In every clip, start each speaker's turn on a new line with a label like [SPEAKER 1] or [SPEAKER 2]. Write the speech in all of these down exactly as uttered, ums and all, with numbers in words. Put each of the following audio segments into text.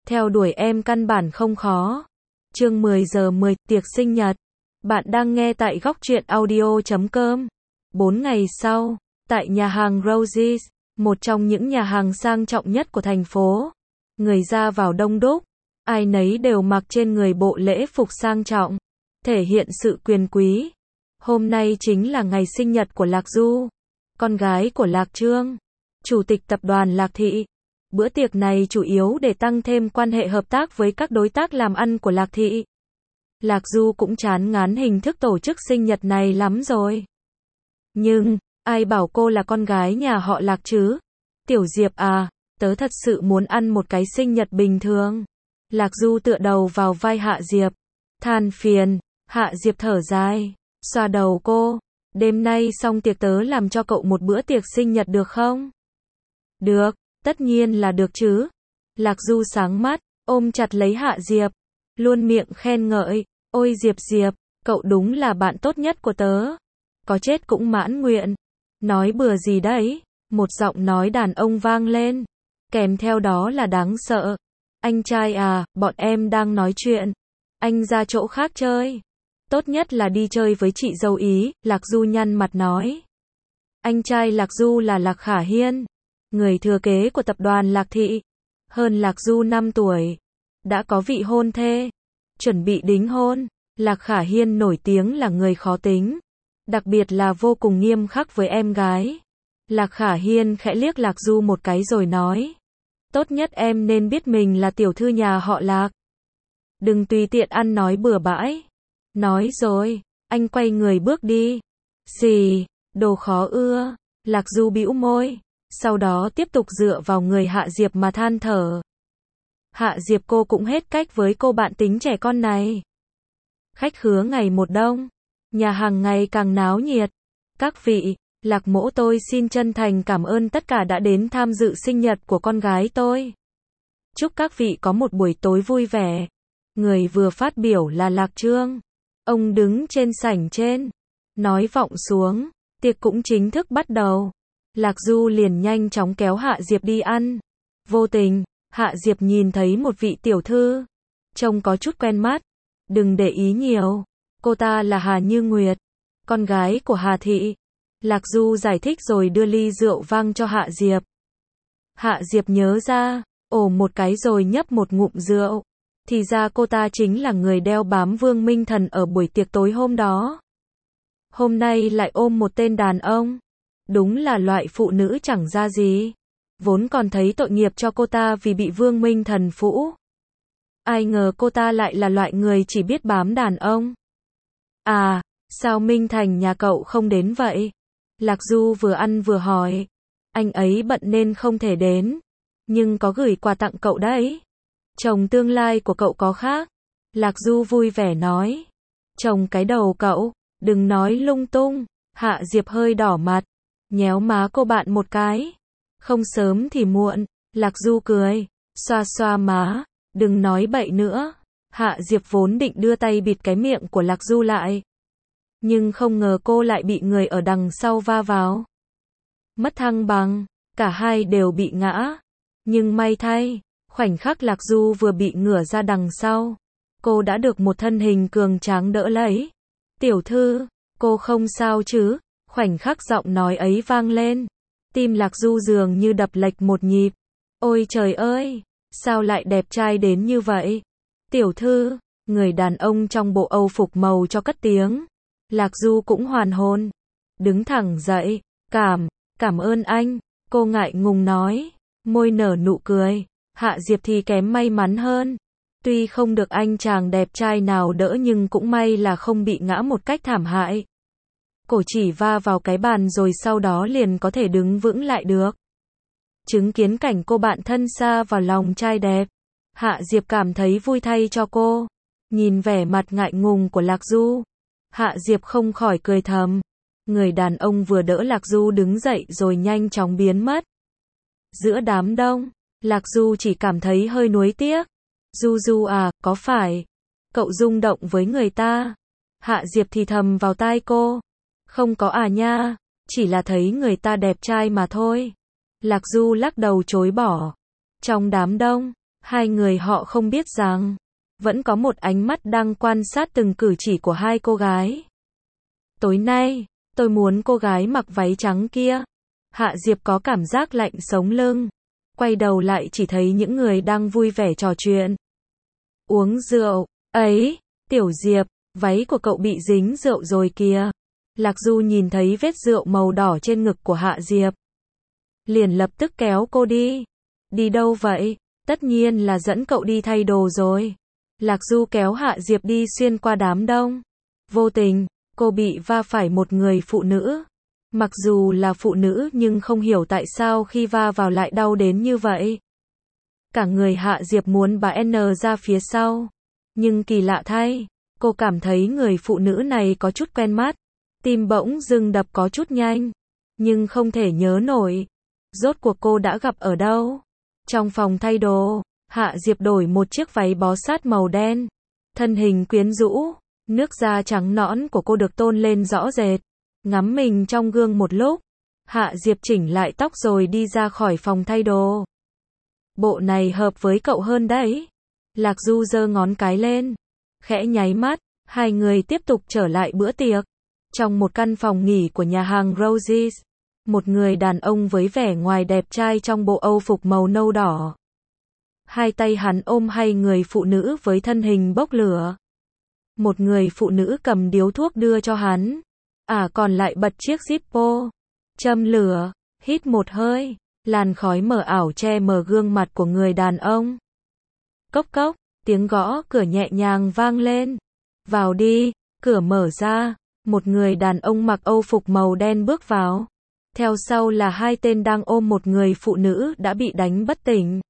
[SPEAKER 1] Theo đuổi em căn bản không khó. Chương mười giờ mười, tiệc sinh nhật. Bạn đang nghe tại góc truyện audio chấm com. Bốn ngày sau, tại nhà hàng Roses, một trong những nhà hàng sang trọng nhất của thành phố. Người ra vào đông đúc, ai nấy đều mặc trên người bộ lễ phục sang trọng, thể hiện sự quyền quý. Hôm nay chính là ngày sinh nhật của Lạc Du, con gái của Lạc Trương, chủ tịch tập đoàn Lạc Thị. Bữa tiệc này chủ yếu để tăng thêm quan hệ hợp tác với các đối tác làm ăn của Lạc Thị. Lạc Du cũng chán ngán hình thức tổ chức sinh nhật này lắm rồi. Nhưng, ai bảo cô là con gái nhà họ Lạc chứ? Tiểu Diệp à, tớ thật sự muốn ăn một cái sinh nhật bình thường. Lạc Du tựa đầu vào vai Hạ Diệp, than phiền. Hạ Diệp thở dài, xoa đầu cô. Đêm nay xong tiệc tớ làm cho cậu một bữa tiệc sinh nhật được không? Được, tất nhiên là được chứ. Lạc Du sáng mắt, ôm chặt lấy Hạ Diệp, luôn miệng khen ngợi. Ôi Diệp Diệp, cậu đúng là bạn tốt nhất của tớ. Có chết cũng mãn nguyện. Nói bừa gì đấy? Một giọng nói đàn ông vang lên, kèm theo đó là đáng sợ. Anh trai à, bọn em đang nói chuyện. Anh ra chỗ khác chơi. Tốt nhất là đi chơi với chị dâu Ý, Lạc Du nhăn mặt nói. Anh trai Lạc Du là Lạc Khả Hiên, người thừa kế của tập đoàn Lạc Thị. Hơn Lạc Du năm tuổi, đã có vị hôn thê, chuẩn bị đính hôn. Lạc Khả Hiên nổi tiếng là người khó tính, đặc biệt là vô cùng nghiêm khắc với em gái. Lạc Khả Hiên khẽ liếc Lạc Du một cái rồi nói. Tốt nhất em nên biết mình là tiểu thư nhà họ Lạc. Đừng tùy tiện ăn nói bừa bãi. Nói rồi, anh quay người bước đi. Xì, đồ khó ưa. Lạc Du bĩu môi, sau đó tiếp tục dựa vào người Hạ Diệp mà than thở. Hạ Diệp cô cũng hết cách với cô bạn tính trẻ con này. Khách khứa ngày một đông, nhà hàng ngày càng náo nhiệt. Các vị, Lạc mỗ tôi xin chân thành cảm ơn tất cả đã đến tham dự sinh nhật của con gái tôi. Chúc các vị có một buổi tối vui vẻ. Người vừa phát biểu là Lạc Trương. Ông đứng trên sảnh trên, nói vọng xuống, tiệc cũng chính thức bắt đầu. Lạc Du liền nhanh chóng kéo Hạ Diệp đi ăn. Vô tình, Hạ Diệp nhìn thấy một vị tiểu thư, trông có chút quen mắt. Đừng để ý nhiều, cô ta là Hà Như Nguyệt, con gái của Hà Thị. Lạc Du giải thích rồi đưa ly rượu vang cho Hạ Diệp. Hạ Diệp nhớ ra, ồ một cái rồi nhấp một ngụm rượu. Thì ra cô ta chính là người đeo bám Vương Minh Thần ở buổi tiệc tối hôm đó. Hôm nay lại ôm một tên đàn ông. Đúng là loại phụ nữ chẳng ra gì. Vốn còn thấy tội nghiệp cho cô ta vì bị Vương Minh Thần phũ. Ai ngờ cô ta lại là loại người chỉ biết bám đàn ông. À, sao Minh Thành nhà cậu không đến vậy? Lạc Du vừa ăn vừa hỏi. Anh ấy bận nên không thể đến. Nhưng có gửi quà tặng cậu đấy. Chồng tương lai của cậu có khác. Lạc Du vui vẻ nói. Chồng cái đầu cậu, đừng nói lung tung. Hạ Diệp hơi đỏ mặt, nhéo má cô bạn một cái. Không sớm thì muộn. Lạc Du cười, xoa xoa má. Đừng nói bậy nữa. Hạ Diệp vốn định đưa tay bịt cái miệng của Lạc Du lại. Nhưng không ngờ cô lại bị người ở đằng sau va vào. Mất thăng bằng, cả hai đều bị ngã. Nhưng may thay, khoảnh khắc Lạc Du vừa bị ngửa ra đằng sau, cô đã được một thân hình cường tráng đỡ lấy. Tiểu thư, cô không sao chứ? Khoảnh khắc giọng nói ấy vang lên, tim Lạc Du dường như đập lệch một nhịp. Ôi trời ơi, sao lại đẹp trai đến như vậy? Tiểu thư, người đàn ông trong bộ Âu phục màu cho cất tiếng. Lạc Du cũng hoàn hồn, đứng thẳng dậy. Cảm, cảm ơn anh, cô ngại ngùng nói, môi nở nụ cười. Hạ Diệp thì kém may mắn hơn. Tuy không được anh chàng đẹp trai nào đỡ nhưng cũng may là không bị ngã một cách thảm hại. Cổ chỉ va vào cái bàn rồi sau đó liền có thể đứng vững lại được. Chứng kiến cảnh cô bạn thân xa vào lòng trai đẹp, Hạ Diệp cảm thấy vui thay cho cô. Nhìn vẻ mặt ngại ngùng của Lạc Du, Hạ Diệp không khỏi cười thầm. Người đàn ông vừa đỡ Lạc Du đứng dậy rồi nhanh chóng biến mất. Giữa đám đông, Lạc Du chỉ cảm thấy hơi nuối tiếc. Du Du à, có phải cậu rung động với người ta? Hạ Diệp thì thầm vào tai cô. Không có à nha, chỉ là thấy người ta đẹp trai mà thôi. Lạc Du lắc đầu chối bỏ. Trong đám đông, Hai người họ không biết rằng, vẫn có một ánh mắt đang quan sát từng cử chỉ của hai cô gái. Tối nay, tôi muốn cô gái mặc váy trắng kia. Hạ Diệp có cảm giác lạnh sống lưng. Quay đầu lại chỉ thấy những người đang vui vẻ trò chuyện. Uống rượu. Ấy, Tiểu Diệp, váy của cậu bị dính rượu rồi kìa. Lạc Du nhìn thấy vết rượu màu đỏ trên ngực của Hạ Diệp. Liền lập tức kéo cô đi. Đi đâu vậy? Tất nhiên là dẫn cậu đi thay đồ rồi. Lạc Du kéo Hạ Diệp đi xuyên qua đám đông. Vô tình, cô bị va phải một người phụ nữ. Mặc dù là phụ nữ nhưng không hiểu tại sao khi va vào lại đau đến như vậy. Cả người Hạ Diệp muốn bà N ra phía sau. Nhưng kỳ lạ thay, cô cảm thấy người phụ nữ này có chút quen mắt. Tim bỗng dưng đập có chút nhanh. Nhưng không thể nhớ nổi. Rốt cuộc cô đã gặp ở đâu? Trong phòng thay đồ, Hạ Diệp đổi một chiếc váy bó sát màu đen. Thân hình quyến rũ, nước da trắng nõn của cô được tôn lên rõ rệt. Ngắm mình trong gương một lúc, Hạ Diệp chỉnh lại tóc rồi đi ra khỏi phòng thay đồ. Bộ này hợp với cậu hơn đấy. Lạc Du giơ ngón cái lên, khẽ nháy mắt, hai người tiếp tục trở lại bữa tiệc. Trong một căn phòng nghỉ của nhà hàng Roses, một người đàn ông với vẻ ngoài đẹp trai trong bộ âu phục màu nâu đỏ. Hai tay hắn ôm hai người phụ nữ với thân hình bốc lửa. Một người phụ nữ cầm điếu thuốc đưa cho hắn. À còn lại bật chiếc Zippo. Châm lửa, hít một hơi, làn khói mờ ảo che mờ gương mặt của người đàn ông. Cốc cốc, tiếng gõ cửa nhẹ nhàng vang lên. Vào đi, cửa mở ra, một người đàn ông mặc âu phục màu đen bước vào. Theo sau là hai tên đang ôm một người phụ nữ đã bị đánh bất tỉnh.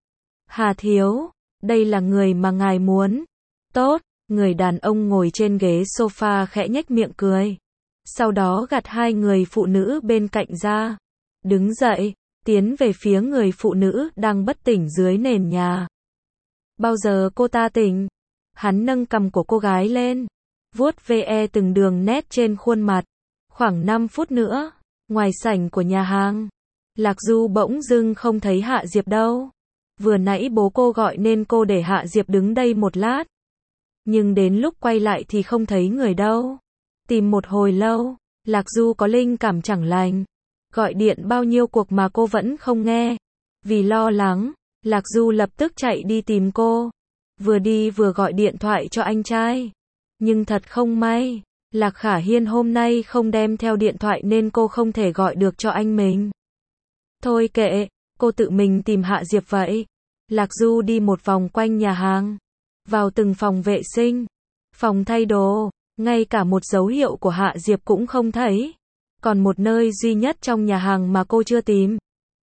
[SPEAKER 1] Hà thiếu, đây là người mà ngài muốn. Tốt, người đàn ông ngồi trên ghế sofa khẽ nhếch miệng cười. Sau đó gạt hai người phụ nữ bên cạnh ra. Đứng dậy, tiến về phía người phụ nữ đang bất tỉnh dưới nền nhà. Bao giờ cô ta tỉnh? Hắn nâng cằm của cô gái lên, vuốt ve từng đường nét trên khuôn mặt. Khoảng năm phút nữa, ngoài sảnh của nhà hàng, Lạc Du bỗng dưng không thấy Hạ Diệp đâu. Vừa nãy bố cô gọi nên cô để Hạ Diệp đứng đây một lát. Nhưng đến lúc quay lại thì không thấy người đâu. Tìm một hồi lâu, Lạc Du có linh cảm chẳng lành. Gọi điện bao nhiêu cuộc mà cô vẫn không nghe. Vì lo lắng, Lạc Du lập tức chạy đi tìm cô. Vừa đi vừa gọi điện thoại cho anh trai. Nhưng thật không may, Lạc Khả Hiên hôm nay không đem theo điện thoại nên cô không thể gọi được cho anh mình. Thôi kệ, cô tự mình tìm Hạ Diệp vậy. Lạc Du đi một vòng quanh nhà hàng. Vào từng phòng vệ sinh, phòng thay đồ, ngay cả một dấu hiệu của Hạ Diệp cũng không thấy. Còn một nơi duy nhất trong nhà hàng mà cô chưa tìm.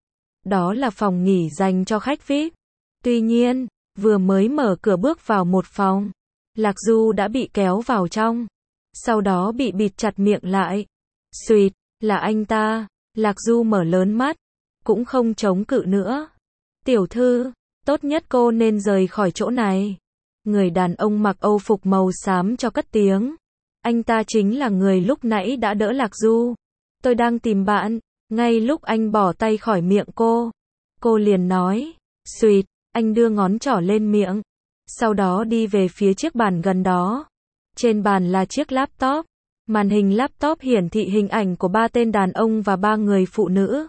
[SPEAKER 1] Đó là phòng nghỉ dành cho khách vi ai pi. Tuy nhiên, vừa mới mở cửa bước vào một phòng, Lạc Du đã bị kéo vào trong. Sau đó bị bịt chặt miệng lại. Xuyệt, là anh ta. Lạc Du mở lớn mắt, cũng không chống cự nữa. Tiểu thư, tốt nhất cô nên rời khỏi chỗ này. Người đàn ông mặc âu phục màu xám cho cất tiếng. Anh ta chính là người lúc nãy đã đỡ Lạc Du. Tôi đang tìm bạn. Ngay lúc anh bỏ tay khỏi miệng cô, cô liền nói. Xuyệt, anh đưa ngón trỏ lên miệng. Sau đó đi về phía chiếc bàn gần đó. Trên bàn là chiếc laptop. Màn hình laptop hiển thị hình ảnh của ba tên đàn ông và ba người phụ nữ.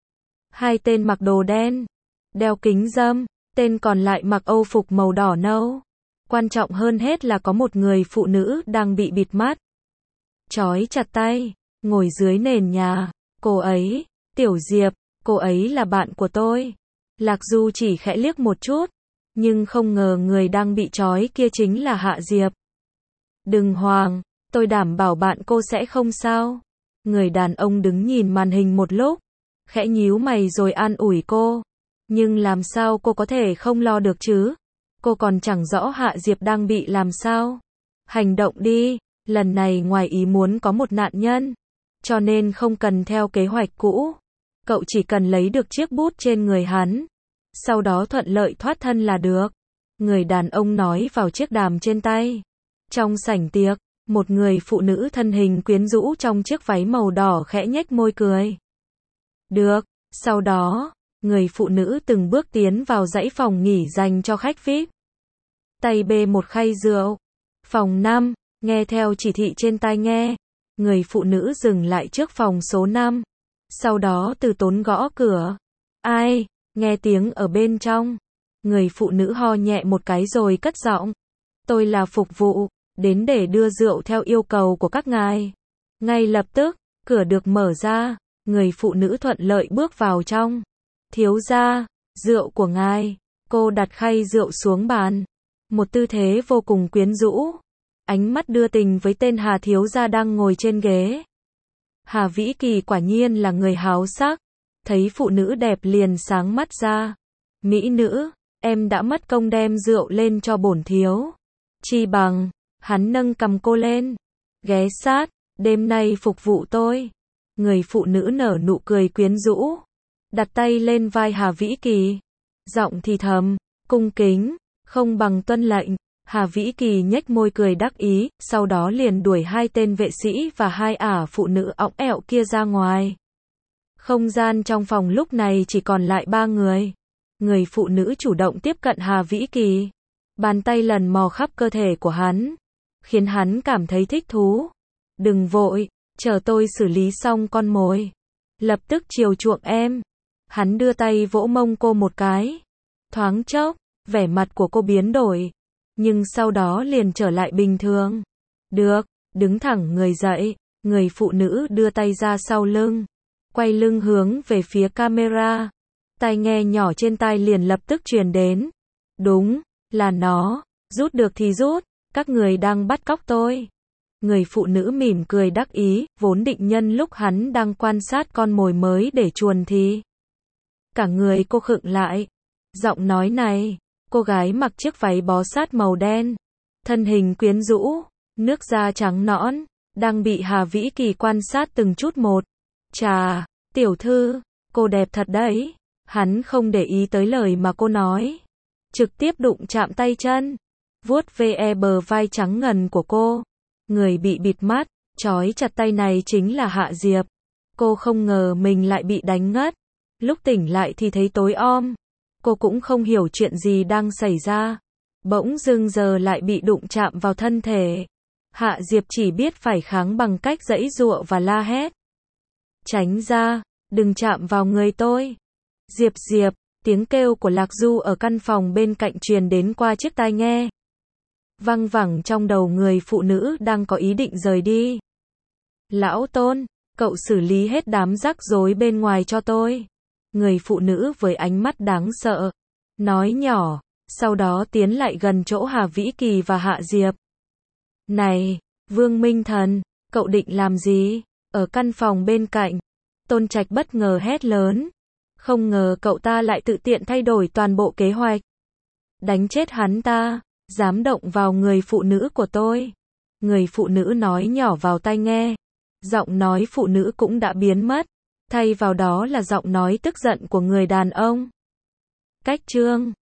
[SPEAKER 1] Hai tên mặc đồ đen, đeo kính râm, tên còn lại mặc âu phục màu đỏ nâu. Quan trọng hơn hết là có một người phụ nữ đang bị bịt mắt, trói chặt tay, ngồi dưới nền nhà. Cô ấy, Tiểu Diệp, cô ấy là bạn của tôi. Lạc Du chỉ khẽ liếc một chút, nhưng không ngờ người đang bị trói kia chính là Hạ Diệp. Đừng hoảng, tôi đảm bảo bạn cô sẽ không sao. Người đàn ông đứng nhìn màn hình một lúc, khẽ nhíu mày rồi an ủi cô. Nhưng làm sao cô có thể không lo được chứ? Cô còn chẳng rõ Hạ Diệp đang bị làm sao. Hành động đi, lần này ngoài ý muốn có một nạn nhân. Cho nên không cần theo kế hoạch cũ. Cậu chỉ cần lấy được chiếc bút trên người hắn. Sau đó thuận lợi thoát thân là được. Người đàn ông nói vào chiếc đàm trên tay. Trong sảnh tiệc, một người phụ nữ thân hình quyến rũ trong chiếc váy màu đỏ khẽ nhếch môi cười. Được, sau đó, Người phụ nữ từng bước tiến vào dãy phòng nghỉ dành cho khách vi ai pi. Tay bê một khay rượu. Phòng năm, nghe theo chỉ thị trên tai nghe. Người phụ nữ dừng lại trước phòng số năm. Sau đó từ tốn gõ cửa. Ai? Nghe tiếng ở bên trong. Người phụ nữ ho nhẹ một cái rồi cất giọng. Tôi là phục vụ, đến để đưa rượu theo yêu cầu của các ngài. Ngay lập tức, cửa được mở ra, người phụ nữ thuận lợi bước vào trong. Thiếu gia, rượu của ngài. Cô đặt khay rượu xuống bàn. Một tư thế vô cùng quyến rũ. Ánh mắt đưa tình với tên Hà thiếu gia đang ngồi trên ghế. Hà Vĩ Kỳ quả nhiên là người háo sắc. Thấy phụ nữ đẹp liền sáng mắt ra. Mỹ nữ, em đã mất công đem rượu lên cho bổn thiếu. Chi bằng, hắn nâng cầm cô lên. Ghé sát, đêm nay phục vụ tôi. Người phụ nữ nở nụ cười quyến rũ. Đặt tay lên vai Hà Vĩ Kỳ. Giọng thì thầm, cung kính, không bằng tuân lệnh. Hà Vĩ Kỳ nhếch môi cười đắc ý, sau đó liền đuổi hai tên vệ sĩ và hai ả phụ nữ õng ẹo kia ra ngoài. Không gian trong phòng lúc này chỉ còn lại ba người. Người phụ nữ chủ động tiếp cận Hà Vĩ Kỳ. Bàn tay lần mò khắp cơ thể của hắn. Khiến hắn cảm thấy thích thú. Đừng vội, chờ tôi xử lý xong con mồi. Lập tức chiều chuộng em. Hắn đưa tay vỗ mông cô một cái. Thoáng chốc, vẻ mặt của cô biến đổi. Nhưng sau đó liền trở lại bình thường. Được, đứng thẳng người dậy. Người phụ nữ đưa tay ra sau lưng. Quay lưng hướng về phía camera. Tai nghe nhỏ trên tai liền lập tức truyền đến. Đúng, là nó. Rút được thì rút. Các người đang bắt cóc tôi. Người phụ nữ mỉm cười đắc ý, vốn định nhân lúc hắn đang quan sát con mồi mới để chuồn thì. Cả người cô khựng lại. Giọng nói này, cô gái mặc chiếc váy bó sát màu đen. Thân hình quyến rũ, nước da trắng nõn, đang bị Hà Vĩ Kỳ quan sát từng chút một. Chà, tiểu thư, cô đẹp thật đấy. Hắn không để ý tới lời mà cô nói. Trực tiếp đụng chạm tay chân. Vuốt ve bờ vai trắng ngần của cô. Người bị bịt mắt, trói chặt tay này chính là Hạ Diệp. Cô không ngờ mình lại bị đánh ngất. Lúc tỉnh lại thì thấy tối om. Cô cũng không hiểu chuyện gì đang xảy ra. Bỗng dưng giờ lại bị đụng chạm vào thân thể. Hạ Diệp chỉ biết phải kháng bằng cách giãy giụa và la hét. Tránh ra, đừng chạm vào người tôi. Diệp Diệp, tiếng kêu của Lạc Du ở căn phòng bên cạnh truyền đến qua chiếc tai nghe. Văng vẳng trong đầu người phụ nữ đang có ý định rời đi. Lão Tôn, cậu xử lý hết đám rắc rối bên ngoài cho tôi. Người phụ nữ với ánh mắt đáng sợ. Nói nhỏ, sau đó tiến lại gần chỗ Hà Vĩ Kỳ và Hạ Diệp. Này, Vương Minh Thần, cậu định làm gì? Ở căn phòng bên cạnh, Tôn Trạch bất ngờ hét lớn. Không ngờ cậu ta lại tự tiện thay đổi toàn bộ kế hoạch. Đánh chết hắn ta, dám động vào người phụ nữ của tôi. Người phụ nữ nói nhỏ vào tai nghe. Giọng nói phụ nữ cũng đã biến mất. Thay vào đó là giọng nói tức giận của người đàn ông. Cách chương